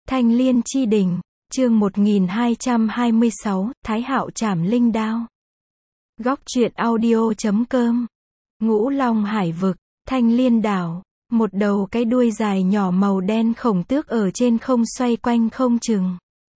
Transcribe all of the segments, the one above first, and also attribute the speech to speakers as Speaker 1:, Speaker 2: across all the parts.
Speaker 1: Thanh Liên chi đỉnh, chương 1226, Thái Hạo trảm linh đao. Góc truyện audio.com. Ngũ Long Hải vực, Thanh Liên đảo, một đầu cái đuôi dài nhỏ màu đen khổng tước ở trên không xoay quanh không chừng.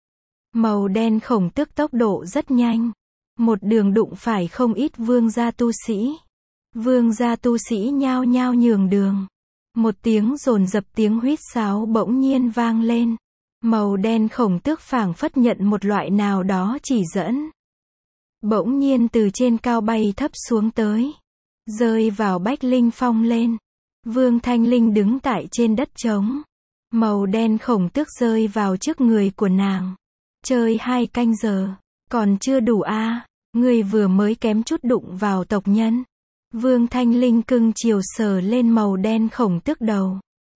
Speaker 1: Màu đen khổng tước tốc độ rất nhanh, một đường đụng phải không ít vương gia tu sĩ. Vương gia tu sĩ nhao nhao nhường đường. Một tiếng dồn dập tiếng huýt sáo bỗng nhiên vang lên. Màu đen khổng tước phảng phất nhận một loại nào đó chỉ dẫn. Bỗng nhiên từ trên cao bay thấp xuống tới. Rơi vào Bách Linh Phong lên. Vương Thanh Linh đứng tại trên đất trống. Màu đen khổng tước rơi vào trước người của nàng. Chơi 2 canh giờ. Còn chưa đủ à, người vừa mới kém chút đụng vào tộc nhân. Vương Thanh Linh cưng chiều sờ lên màu đen khổng tước đầu.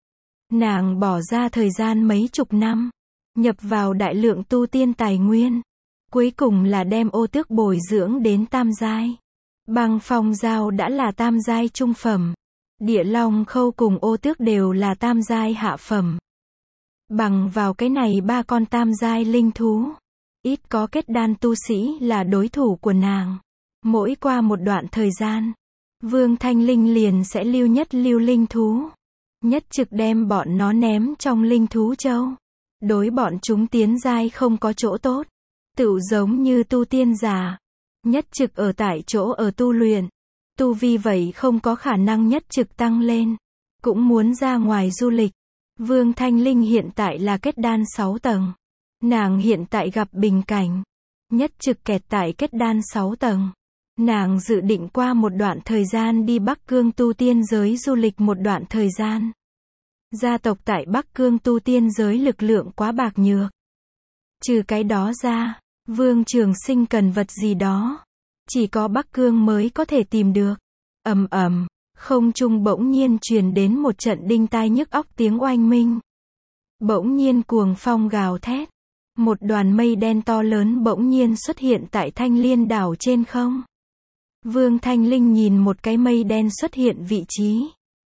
Speaker 1: Nàng bỏ ra thời gian mấy chục năm, nhập vào đại lượng tu tiên tài nguyên. Cuối cùng là đem ô tước bồi dưỡng đến tam giai. Băng phong dao đã là tam giai trung phẩm. Địa long khâu cùng ô tước đều là tam giai hạ phẩm. Bằng vào cái này 3 con tam giai linh thú, ít có kết đan tu sĩ là đối thủ của nàng. Mỗi qua một đoạn thời gian, Vương Thanh Linh liền sẽ lưu nhất lưu linh thú. Nhất trực đem bọn nó ném trong linh thú châu. Đối bọn chúng tiến giai không có chỗ tốt. Tựu giống như tu tiên giả. Nhất trực ở tại chỗ ở tu luyện. Tu vi vậy không có khả năng nhất trực tăng lên. Cũng muốn ra ngoài du lịch. Vương Thanh Linh hiện tại là kết đan 6 tầng. Nàng hiện tại gặp bình cảnh. Nhất trực kẹt tại kết đan 6 tầng. Nàng dự định qua một đoạn thời gian đi Bắc Cương tu tiên giới du lịch một đoạn thời gian. Gia tộc tại Bắc Cương tu tiên giới lực lượng quá bạc nhược. Trừ cái đó ra, Vương Trường Sinh cần vật gì đó. Chỉ có Bắc Cương mới có thể tìm được. Ầm ầm, không trung bỗng nhiên truyền đến một trận đinh tai nhức óc tiếng oanh minh. Bỗng nhiên cuồng phong gào thét. Một đoàn mây đen to lớn bỗng nhiên xuất hiện tại Thanh Liên đảo trên không. Vương Thanh Linh nhìn một cái mây đen xuất hiện vị trí.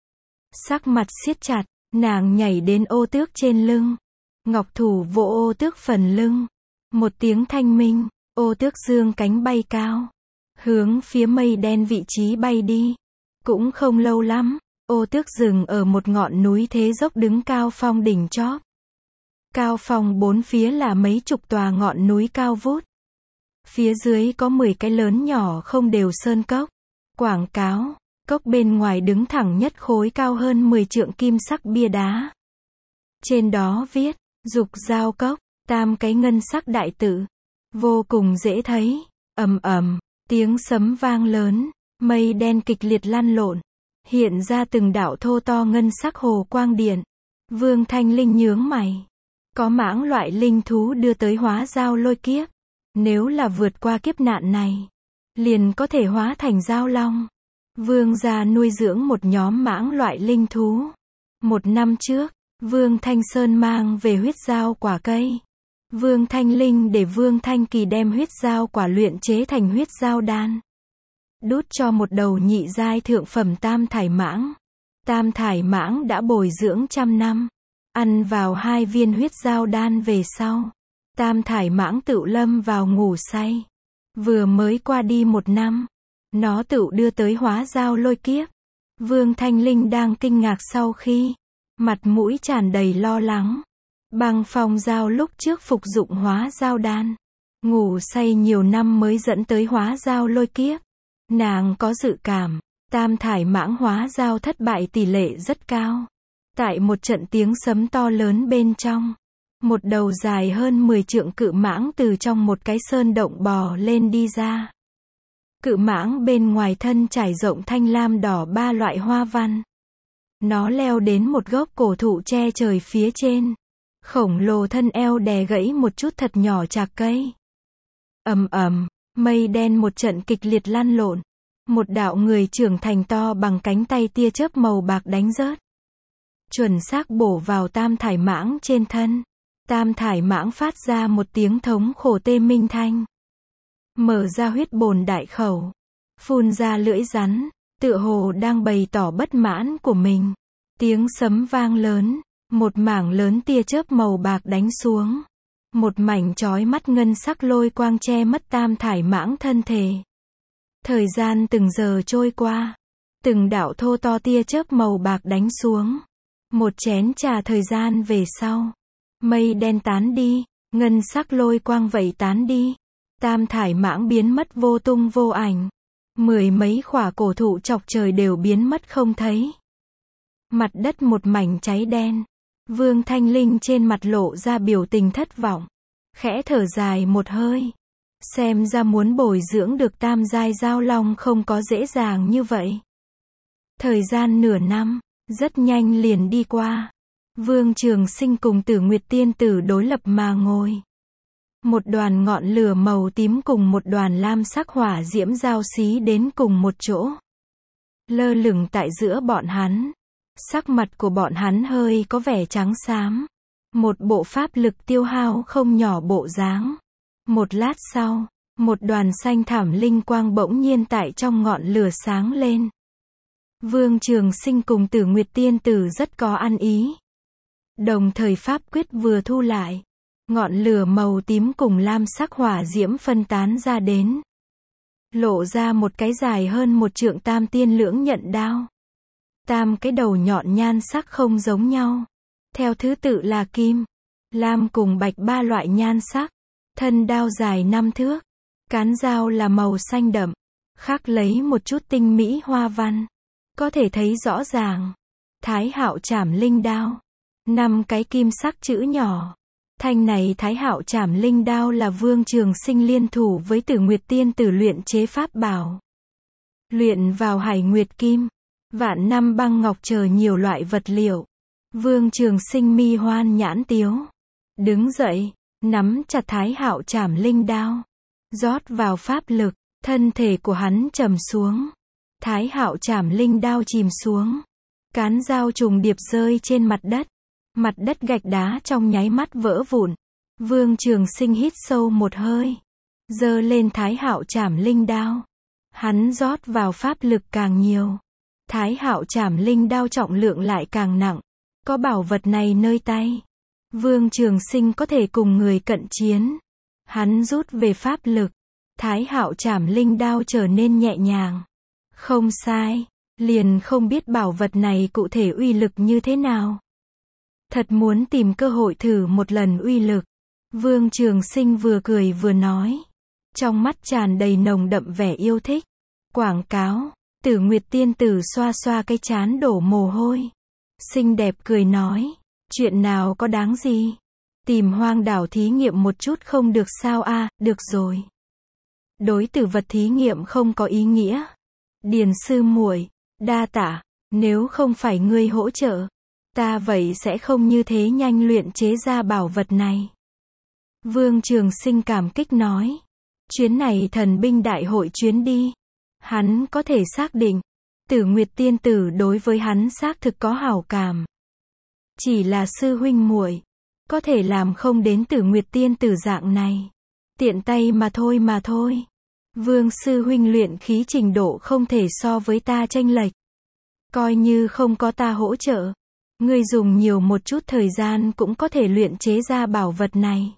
Speaker 1: Sắc mặt siết chặt, nàng nhảy đến ô tước trên lưng. Ngọc thủ vỗ ô tước phần lưng. Một tiếng thanh minh, ô tước dương cánh bay cao. Hướng phía mây đen vị trí bay đi. Cũng không lâu lắm, ô tước dừng ở một ngọn núi thế dốc đứng cao phong đỉnh chóp. Cao phong bốn phía là mấy chục tòa ngọn núi cao vút. Phía dưới có 10 cái lớn nhỏ không đều sơn cốc. Quảng cáo, cốc bên ngoài đứng thẳng nhất khối cao hơn 10 trượng kim sắc bia đá. Trên đó viết, Dục Giao Cốc, 3 cái ngân sắc đại tự. Vô cùng dễ thấy. Ầm ầm, tiếng sấm vang lớn, mây đen kịch liệt lăn lộn. Hiện ra từng đạo thô to ngân sắc hồ quang điện. Vương Thanh Linh nhướng mày. Có mãng loại linh thú đưa tới hóa giao lôi kiếp. Nếu là vượt qua kiếp nạn này, liền có thể hóa thành giao long. Vương gia nuôi dưỡng một nhóm mãng loại linh thú. 1 năm trước, Vương Thanh Sơn mang về huyết giao quả cây. Vương Thanh Linh để Vương Thanh Kỳ đem huyết giao quả luyện chế thành huyết giao đan. Đút cho một đầu nhị giai thượng phẩm tam thải mãng. Tam thải mãng đã bồi dưỡng 100 năm. Ăn vào 2 viên huyết giao đan về sau. Tam thải mãng tựu lâm vào ngủ say. Vừa mới qua đi 1 năm. Nó tựu đưa tới hóa giao lôi kiếp. Vương Thanh Linh đang kinh ngạc sau khi. Mặt mũi tràn đầy lo lắng. Băng phong dao lúc trước phục dụng hóa giao đan. Ngủ say nhiều năm mới dẫn tới hóa giao lôi kiếp. Nàng có dự cảm. Tam thải mãng hóa giao thất bại tỷ lệ rất cao. Tại một trận tiếng sấm to lớn bên trong. Một đầu dài hơn 10 trượng cự mãng từ trong một cái sơn động bò lên đi ra. Cự mãng bên ngoài thân trải rộng thanh lam đỏ 3 loại hoa văn. Nó leo đến một gốc cổ thụ che trời phía trên. Khổng lồ thân eo đè gãy một chút thật nhỏ chạc cây. Ầm ầm, mây đen một trận kịch liệt lăn lộn. Một đạo người trưởng thành to bằng cánh tay tia chớp màu bạc đánh rớt. Chuẩn xác bổ vào tam thải mãng trên thân. Tam thải mãng phát ra một tiếng thống khổ tê minh thanh. Mở ra huyết bồn đại khẩu. Phun ra lưỡi rắn. Tựa hồ đang bày tỏ bất mãn của mình. Tiếng sấm vang lớn. Một mảng lớn tia chớp màu bạc đánh xuống. Một mảnh chói mắt ngân sắc lôi quang che mất Tam Thải Mãng thân thể. Thời gian từng giờ trôi qua. Từng đạo thô to tia chớp màu bạc đánh xuống. Một chén trà thời gian về sau. Mây đen tán đi. Ngân sắc lôi quang vậy tán đi. Tam Thải Mãng biến mất vô tung vô ảnh. Mười mấy khỏa cổ thụ chọc trời đều biến mất không thấy. Mặt đất một mảnh cháy đen. Vương Thanh Linh trên mặt lộ ra biểu tình thất vọng. Khẽ thở dài một hơi. Xem ra muốn bồi dưỡng được tam giai giao long không có dễ dàng như vậy. Thời gian nửa năm, rất nhanh liền đi qua. Vương Trường Sinh cùng Tử Nguyệt Tiên Tử đối lập mà ngồi. Một đoàn ngọn lửa màu tím cùng một đoàn lam sắc hỏa diễm giao xí đến cùng một chỗ. Lơ lửng tại giữa bọn hắn. Sắc mặt của bọn hắn hơi có vẻ trắng xám. Một bộ pháp lực tiêu hao không nhỏ bộ dáng. Một lát sau, một đoàn xanh thảm linh quang bỗng nhiên tại trong ngọn lửa sáng lên. Vương Trường Sinh cùng Tử Nguyệt Tiên Tử rất có ăn ý. Đồng thời pháp quyết vừa thu lại. Ngọn lửa màu tím cùng lam sắc hỏa diễm phân tán ra đến. Lộ ra một cái dài hơn một trượng tam tiên lưỡng nhận đao. Tam cái đầu nhọn nhan sắc không giống nhau. Theo thứ tự là kim, lam cùng bạch ba loại nhan sắc. Thân đao dài 5 thước. Cán dao là màu xanh đậm. Khắc lấy một chút tinh mỹ hoa văn. Có thể thấy rõ ràng. Thái Hạo Trảm Linh Đao. 5 cái kim sắc chữ nhỏ. Thanh này Thái Hạo Trảm Linh Đao là Vương Trường Sinh liên thủ với Tử Nguyệt Tiên Tử luyện chế pháp bảo. Luyện vào hải nguyệt kim, vạn năm băng ngọc chờ nhiều loại vật liệu. Vương Trường Sinh mi hoan nhãn tiếu. Đứng dậy, nắm chặt Thái Hạo Trảm Linh Đao. Rót vào pháp lực, thân thể của hắn trầm xuống. Thái Hạo Trảm Linh Đao chìm xuống. Cán dao trùng điệp rơi trên mặt đất. Mặt đất gạch đá trong nháy mắt vỡ vụn. Vương Trường Sinh hít sâu một hơi. Giơ lên Thái Hạo Trảm Linh Đao. Hắn rót vào pháp lực càng nhiều. Thái Hạo Trảm Linh Đao trọng lượng lại càng nặng. Có bảo vật này nơi tay. Vương Trường Sinh có thể cùng người cận chiến. Hắn rút về pháp lực. Thái Hạo Trảm Linh Đao trở nên nhẹ nhàng. Không sai. Liền không biết bảo vật này cụ thể uy lực như thế nào. Thật muốn tìm cơ hội thử một lần uy lực. Vương Trường Sinh vừa cười vừa nói. Trong mắt tràn đầy nồng đậm vẻ yêu thích. Quảng cáo. Tử Nguyệt Tiên Tử xoa xoa cái trán đổ mồ hôi. Xinh đẹp cười nói. Chuyện nào có đáng gì. Tìm hoang đảo thí nghiệm một chút không được sao a? Được rồi. Đối tử vật thí nghiệm không có ý nghĩa. Điền sư muội, đa tạ. Nếu không phải ngươi hỗ trợ, ta vậy sẽ không như thế nhanh luyện chế ra bảo vật này. Vương Trường Sinh cảm kích nói. Chuyến này thần binh đại hội chuyến đi. Hắn có thể xác định. Tử Nguyệt Tiên Tử đối với hắn xác thực có hảo cảm. Chỉ là sư huynh muội, có thể làm không đến Tử Nguyệt Tiên Tử dạng này. Tiện tay mà thôi. Vương sư huynh luyện khí trình độ không thể so với ta chênh lệch. Coi như không có ta hỗ trợ. Ngươi dùng nhiều một chút thời gian cũng có thể luyện chế ra bảo vật này.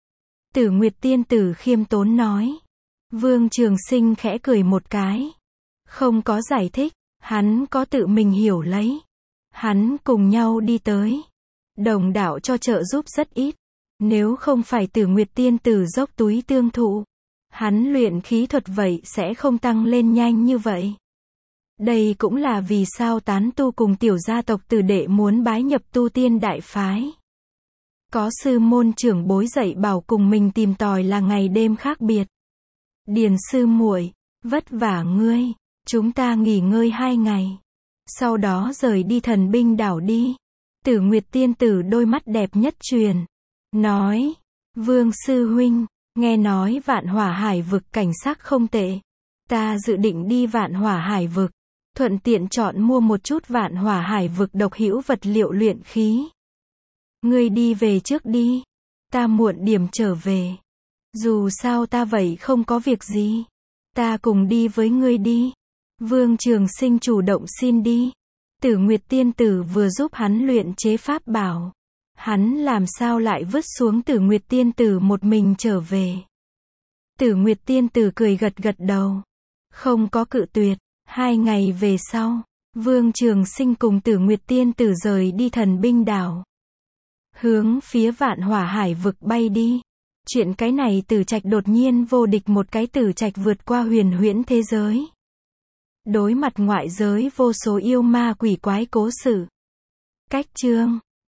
Speaker 1: Tử Nguyệt Tiên Tử khiêm tốn nói. Vương Trường Sinh khẽ cười một cái. Không có giải thích, hắn có tự mình hiểu lấy. Hắn cùng nhau đi tới. Đồng đạo cho trợ giúp rất ít. Nếu không phải Tử Nguyệt Tiên Tử dốc túi tương thụ, hắn luyện khí thuật vậy sẽ không tăng lên nhanh như vậy. Đây cũng là vì sao tán tu cùng tiểu gia tộc tử đệ muốn bái nhập tu tiên đại phái. Có sư môn trưởng bối dạy bảo cùng mình tìm tòi là ngày đêm khác biệt. Điền sư muội, vất vả ngươi, chúng ta nghỉ ngơi 2 ngày. Sau đó rời đi thần binh đảo đi. Tử Nguyệt Tiên Tử đôi mắt đẹp nhất truyền. Nói, Vương sư huynh, nghe nói Vạn Hỏa Hải vực cảnh sắc không tệ. Ta dự định đi Vạn Hỏa Hải vực. Thuận tiện chọn mua một chút Vạn Hỏa Hải vực độc hữu vật liệu luyện khí. Ngươi đi về trước đi. Ta muộn điểm trở về. Dù sao ta vậy không có việc gì. Ta cùng đi với ngươi đi. Vương Trường Sinh chủ động xin đi. Tử Nguyệt tiên tử vừa giúp hắn luyện chế pháp bảo. Hắn làm sao lại vứt xuống Tử Nguyệt tiên tử một mình trở về. Tử Nguyệt tiên tử cười gật gật đầu. Không có cự tuyệt. 2 ngày về sau, Vương Trường Sinh cùng Tử Nguyệt tiên tử rời đi Thần Binh đảo. Hướng phía Vạn Hỏa Hải vực bay đi. Chuyện cái này Tử Trạch đột nhiên vô địch một cái Tử Trạch vượt qua huyền huyễn thế giới. Đối mặt ngoại giới vô số yêu ma quỷ quái cố sự. Cách chương